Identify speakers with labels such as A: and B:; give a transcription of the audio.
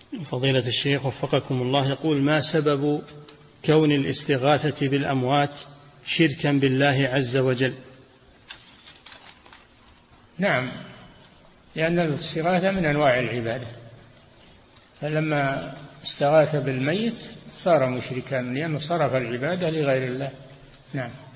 A: فضيلة الشيخ وفقكم الله، يقول: ما سبب كون الاستغاثة بالأموات شركا بالله عز وجل؟
B: نعم، لأن الاستغاثة من أنواع العبادة، فلما استغاث بالميت صار مشركا لأنه صرف العبادة لغير الله. نعم.